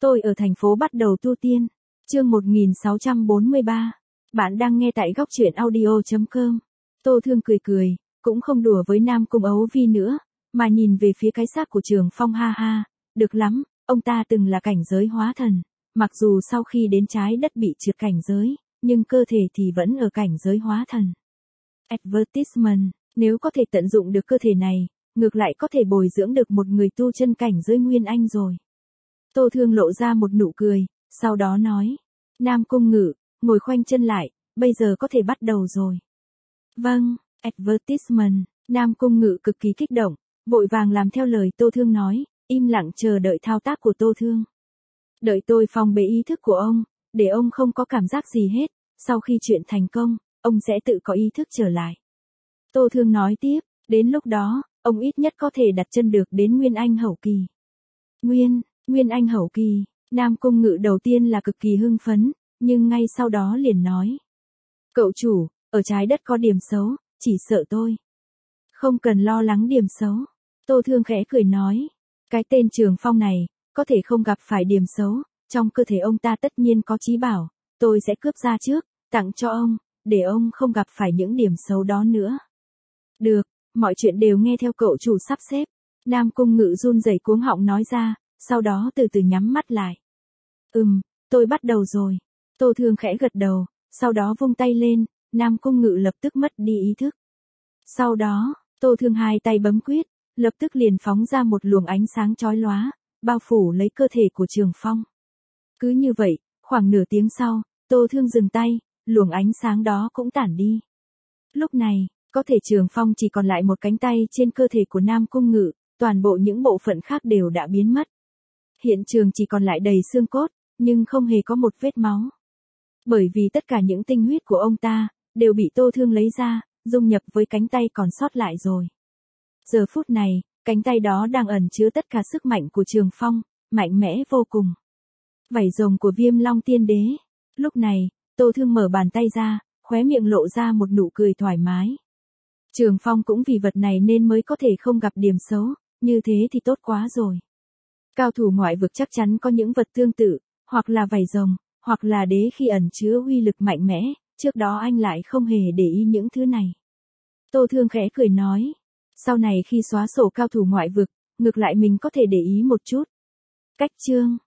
Tôi ở thành phố bắt đầu tu tiên. Chương 1643. Bạn đang nghe tại góc truyện audio.com. Tô Thương cười cười, cũng không đùa với Nam Cung Ấu Vi nữa, mà nhìn về phía cái xác của Trường Phong. Ha ha, được lắm, ông ta từng là cảnh giới hóa thần, mặc dù sau khi đến trái đất bị trượt cảnh giới, nhưng cơ thể thì vẫn ở cảnh giới hóa thần. Advertisement, nếu có thể tận dụng được cơ thể này, ngược lại có thể bồi dưỡng được một người tu chân cảnh giới Nguyên Anh rồi. Tô Thương lộ ra một nụ cười, sau đó nói. Nam Cung Ngự, ngồi khoanh chân lại, bây giờ có thể bắt đầu rồi. Vâng, advertisement, Nam Cung Ngự cực kỳ kích động, vội vàng làm theo lời Tô Thương nói, im lặng chờ đợi thao tác của Tô Thương. Đợi tôi phòng bế ý thức của ông, để ông không có cảm giác gì hết, sau khi chuyện thành công, ông sẽ tự có ý thức trở lại. Tô Thương nói tiếp, đến lúc đó, ông ít nhất có thể đặt chân được đến Nguyên Anh hậu kỳ. Nguyên Anh hậu kỳ, Nam Cung Ngự đầu tiên là cực kỳ hưng phấn, nhưng ngay sau đó liền nói. Cậu chủ, ở trái đất có điểm xấu, chỉ sợ tôi. Không cần lo lắng điểm xấu. Tô Thương khẽ cười nói. Cái tên Trường Phong này, có thể không gặp phải điểm xấu, trong cơ thể ông ta tất nhiên có trí bảo, tôi sẽ cướp ra trước, tặng cho ông, để ông không gặp phải những điểm xấu đó nữa. Được, mọi chuyện đều nghe theo cậu chủ sắp xếp. Nam Cung Ngự run rẩy cuống họng nói ra, sau đó từ từ nhắm mắt lại. Tôi bắt đầu rồi. Tô Thương khẽ gật đầu, sau đó vung tay lên, Nam Cung Ngự lập tức mất đi ý thức. Sau đó, Tô Thương hai tay bấm quyết, lập tức liền phóng ra một luồng ánh sáng chói lóa, bao phủ lấy cơ thể của Trường Phong. Cứ như vậy, khoảng nửa tiếng sau, Tô Thương dừng tay, luồng ánh sáng đó cũng tản đi. Lúc này, có thể Trường Phong chỉ còn lại một cánh tay trên cơ thể của Nam Cung Ngự, toàn bộ những bộ phận khác đều đã biến mất. Hiện trường chỉ còn lại đầy xương cốt, nhưng không hề có một vết máu. Bởi vì tất cả những tinh huyết của ông ta, đều bị Tô Thương lấy ra, dung nhập với cánh tay còn sót lại rồi. Giờ phút này, cánh tay đó đang ẩn chứa tất cả sức mạnh của Trường Phong, mạnh mẽ vô cùng. Vảy rồng của Viêm Long Tiên Đế. Lúc này, Tô Thương mở bàn tay ra, khóe miệng lộ ra một nụ cười thoải mái. Trường Phong cũng vì vật này nên mới có thể không gặp điểm xấu, như thế thì tốt quá rồi. Cao thủ ngoại vực chắc chắn có những vật tương tự, hoặc là vảy rồng, hoặc là đế khi ẩn chứa uy lực mạnh mẽ, trước đó anh lại không hề để ý những thứ này. Tô Thương khẽ cười nói, sau này khi xóa sổ cao thủ ngoại vực, ngược lại mình có thể để ý một chút. Cách chương